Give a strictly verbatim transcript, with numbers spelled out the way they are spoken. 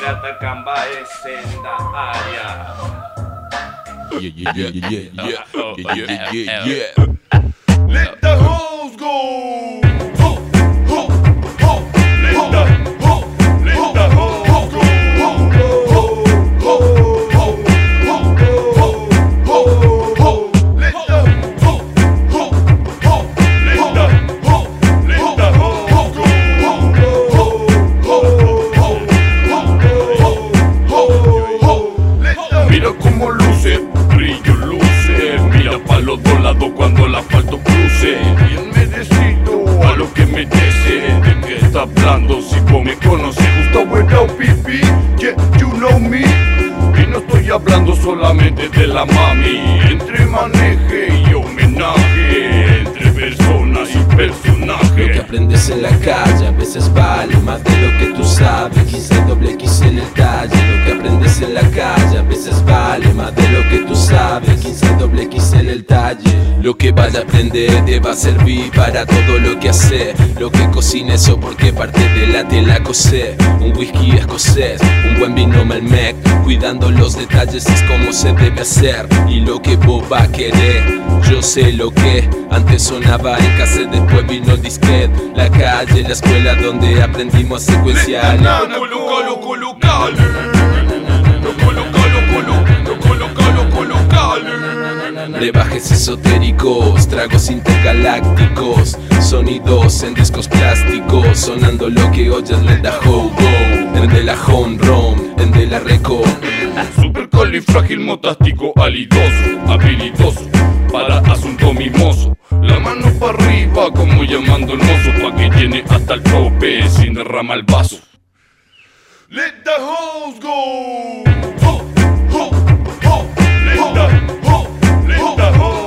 Atacamba es en la área. Yeah, yeah, yeah, yeah, yeah, yeah, yeah, yeah, yeah. Let the hoes go. Ho, ho, ho. Let the ho, let the hoes go. Ho, ho, ho, ho, ho, ho, ho. Let the ho, ho, ho. Let the ho, let the hoes go. Ho, ho, ho, ho, ho. Let the Mira cómo luce, brillo luce. Mira pa' los dos lados cuando el asfalto cruce. Bien merecido a lo que me dice. ¿De qué está hablando si vos me conoces? Justo without pipí, yeah, you know me. Y no estoy hablando solamente de la mami. Entre maneje y homenaje, entre personas y personajes. Lo que aprendes en la calle a veces vale más de lo que tú sabes. Quise doble, quise en el talle. Lo que aprendes en la calle a veces vale más de lo que tú sabes. Quise doble, quise en el talle. Lo que vaya a aprender te va a servir para todo lo que haces. Lo que cocines o porque parte de la tela cosé. Un whisky escocés, un buen vino Malbec. Cuidando los detalles es como se debe hacer. Y lo que vos vas a querer, yo sé lo que antes sonaba en cassette, después vino el disquete. La calle, la escuela donde aprendimos a secuenciar. Brebajes esotéricos, tragos intergalácticos, sonidos en discos plásticos, sonando lo que oyes le da ho go, en de la home run, en de la record. Supercalifragilmotástico alidoso, habilidoso para asunto mimoso. La mano para arriba como llamando el mozo, pa' que llene hasta el tope sin derramar el vaso. let the hoes go. Ho, ho, ho. Let the ho, let the hoes